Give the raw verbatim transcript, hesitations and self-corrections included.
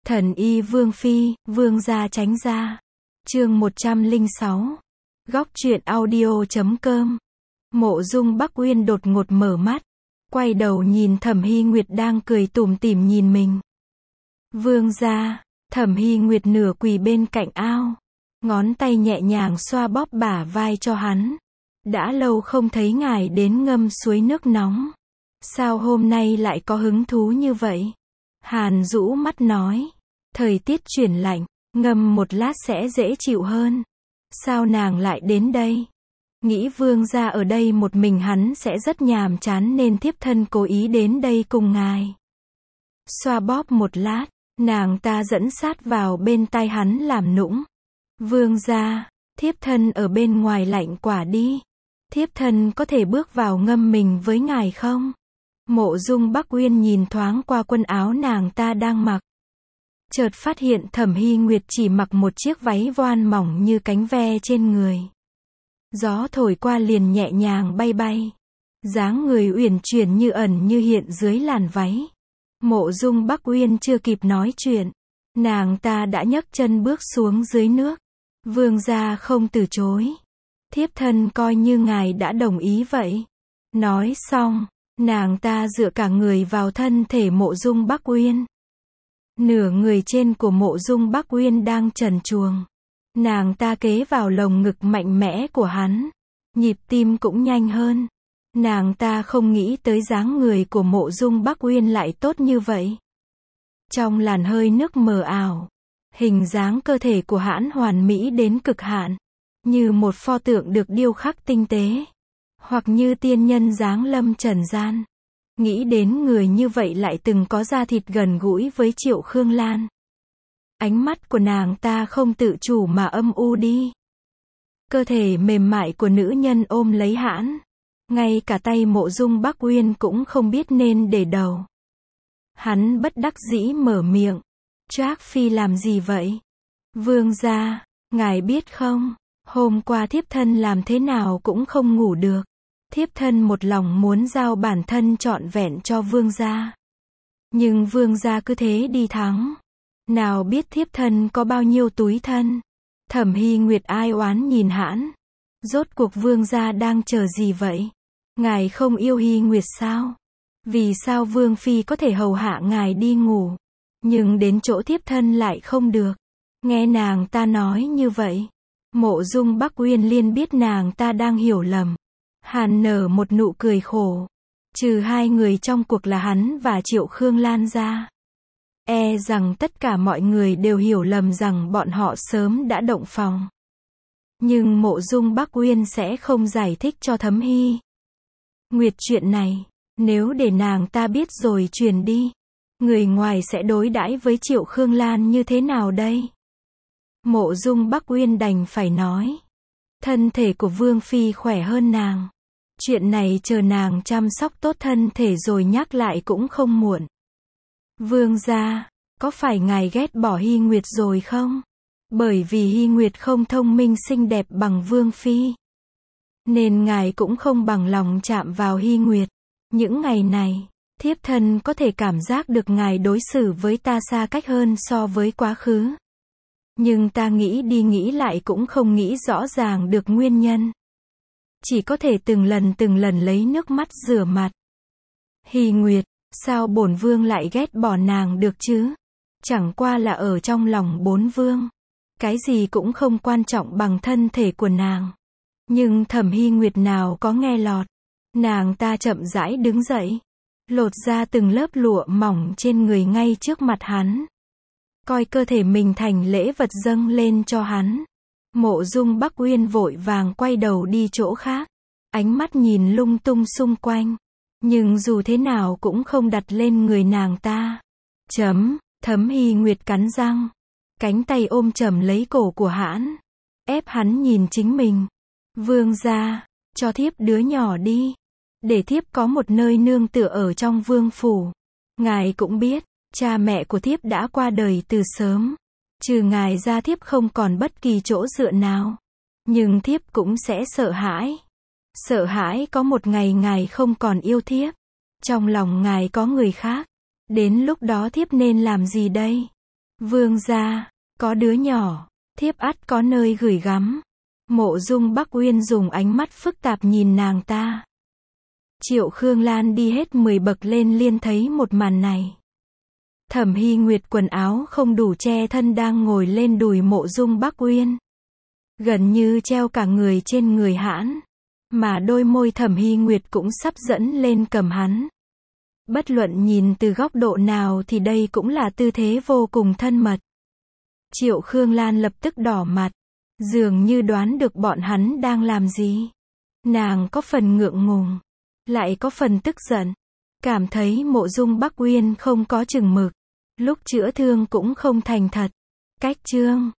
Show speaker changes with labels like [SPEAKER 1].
[SPEAKER 1] Thần y Vương Phi, Vương gia tránh ra. Chương một trăm lẻ sáu. Góc truyện audio chấm com. Mộ Dung Bắc Uyên đột ngột mở mắt, quay đầu nhìn Thẩm Hy Nguyệt đang cười tủm tỉm nhìn mình. Vương gia, Thẩm Hy Nguyệt nửa quỳ bên cạnh ao, ngón tay nhẹ nhàng xoa bóp bả vai cho hắn. Đã lâu không thấy ngài đến ngâm suối nước nóng. Sao hôm nay lại có hứng thú như vậy? Hàn rũ mắt nói. Thời tiết chuyển lạnh, ngâm một lát sẽ dễ chịu hơn. Sao nàng lại đến đây? Nghĩ vương gia ở đây một mình hắn sẽ rất nhàm chán nên thiếp thân cố ý đến đây cùng ngài. Xoa bóp một lát, nàng ta dẫn sát vào bên tai hắn làm nũng. Vương gia, thiếp thân ở bên ngoài lạnh quả đi. Thiếp thân có thể bước vào ngâm mình với ngài không? Mộ Dung Bắc Uyên nhìn thoáng qua quần áo nàng ta đang mặc. Chợt phát hiện Thẩm Hy Nguyệt chỉ mặc một chiếc váy voan mỏng như cánh ve trên người. Gió thổi qua liền nhẹ nhàng bay bay. Dáng người uyển chuyển như ẩn như hiện dưới làn váy. Mộ Dung Bắc Uyên chưa kịp nói chuyện, nàng ta đã nhấc chân bước xuống dưới nước. Vương gia không từ chối. Thiếp thân coi như ngài đã đồng ý vậy. Nói xong, nàng ta dựa cả người vào thân thể Mộ Dung Bắc Uyên. Nửa người trên của Mộ Dung Bắc Uyên đang trần truồng. Nàng ta kế vào lồng ngực mạnh mẽ của hắn. Nhịp tim cũng nhanh hơn. Nàng ta không nghĩ tới dáng người của Mộ Dung Bắc Uyên lại tốt như vậy. Trong làn hơi nước mờ ảo, hình dáng cơ thể của hắn hoàn mỹ đến cực hạn. Như một pho tượng được điêu khắc tinh tế. Hoặc như tiên nhân giáng lâm trần gian. Nghĩ đến người như vậy lại từng có da thịt gần gũi với Triệu Khương Lan. Ánh mắt của nàng ta không tự chủ mà âm u đi. Cơ thể mềm mại của nữ nhân ôm lấy hãn. Ngay cả tay Mộ Dung Bắc Uyên cũng không biết nên để đầu. Hắn bất đắc dĩ mở miệng. Trác Phi làm gì vậy? Vương gia, ngài biết không, hôm qua thiếp thân làm thế nào cũng không ngủ được. Thiếp thân một lòng muốn giao bản thân trọn vẹn cho vương gia. Nhưng vương gia cứ thế đi thắng. Nào biết thiếp thân có bao nhiêu túi thân. Thẩm Hy Nguyệt ai oán nhìn hãn. Rốt cuộc vương gia đang chờ gì vậy? Ngài không yêu Hy Nguyệt sao? Vì sao vương phi có thể hầu hạ ngài đi ngủ, nhưng đến chỗ thiếp thân lại không được? Nghe nàng ta nói như vậy, Mộ Dung Bắc Uyên liền biết nàng ta đang hiểu lầm. Hàn nở một nụ cười khổ. Trừ hai người trong cuộc là hắn và Triệu Khương Lan ra, e rằng tất cả mọi người đều hiểu lầm rằng bọn họ sớm đã động phòng. Nhưng Mộ Dung Bắc Uyên sẽ không giải thích cho Thẩm Hy Nguyệt chuyện này. Nếu để nàng ta biết rồi truyền đi, người ngoài sẽ đối đãi với Triệu Khương Lan như thế nào đây? Mộ Dung Bắc Uyên đành phải nói. Thân thể của Vương Phi khỏe hơn nàng. Chuyện này chờ nàng chăm sóc tốt thân thể rồi nhắc lại cũng không muộn. Vương gia, có phải ngài ghét bỏ Hy Nguyệt rồi không? Bởi vì Hy Nguyệt không thông minh xinh đẹp bằng Vương Phi, nên ngài cũng không bằng lòng chạm vào Hy Nguyệt. Những ngày này, thiếp thân có thể cảm giác được ngài đối xử với ta xa cách hơn so với quá khứ. Nhưng ta nghĩ đi nghĩ lại cũng không nghĩ rõ ràng được nguyên nhân. Chỉ có thể từng lần từng lần lấy nước mắt rửa mặt. Hy Nguyệt, sao bổn vương lại ghét bỏ nàng được chứ? Chẳng qua là ở trong lòng bốn vương, cái gì cũng không quan trọng bằng thân thể của nàng. Nhưng Thẩm Hy Nguyệt nào có nghe lọt. Nàng ta chậm rãi đứng dậy, lột ra từng lớp lụa mỏng trên người ngay trước mặt hắn. Coi cơ thể mình thành lễ vật dâng lên cho hắn. Mộ Dung Bắc Uyên vội vàng quay đầu đi chỗ khác. Ánh mắt nhìn lung tung xung quanh. Nhưng dù thế nào cũng không đặt lên người nàng ta. Chấm, Thẩm Hy Nguyệt cắn răng. Cánh tay ôm chầm lấy cổ của hãn. Ép hắn nhìn chính mình. Vương gia, cho thiếp đứa nhỏ đi. Để thiếp có một nơi nương tựa ở trong vương phủ. Ngài cũng biết, cha mẹ của thiếp đã qua đời từ sớm. Trừ ngài ra thiếp không còn bất kỳ chỗ dựa nào. Nhưng thiếp cũng sẽ sợ hãi. Sợ hãi có một ngày ngài không còn yêu thiếp. Trong lòng ngài có người khác. Đến lúc đó thiếp nên làm gì đây? Vương gia, có đứa nhỏ, thiếp ắt có nơi gửi gắm. Mộ Dung Bắc Uyên dùng ánh mắt phức tạp nhìn nàng ta. Triệu Khương Lan đi hết mười bậc lên liên thấy một màn này. Thẩm Hy Nguyệt quần áo không đủ che thân đang ngồi lên đùi Mộ Dung Bắc Uyên. Gần như treo cả người trên người hãn. Mà đôi môi Thẩm Hy Nguyệt cũng sắp dẫn lên cầm hắn. Bất luận nhìn từ góc độ nào thì đây cũng là tư thế vô cùng thân mật. Triệu Khương Lan lập tức đỏ mặt. Dường như đoán được bọn hắn đang làm gì. Nàng có phần ngượng ngùng. Lại có phần tức giận. Cảm thấy Mộ Dung Bắc Uyên không có chừng mực. Lúc chữa thương cũng không thành thật. Cách chương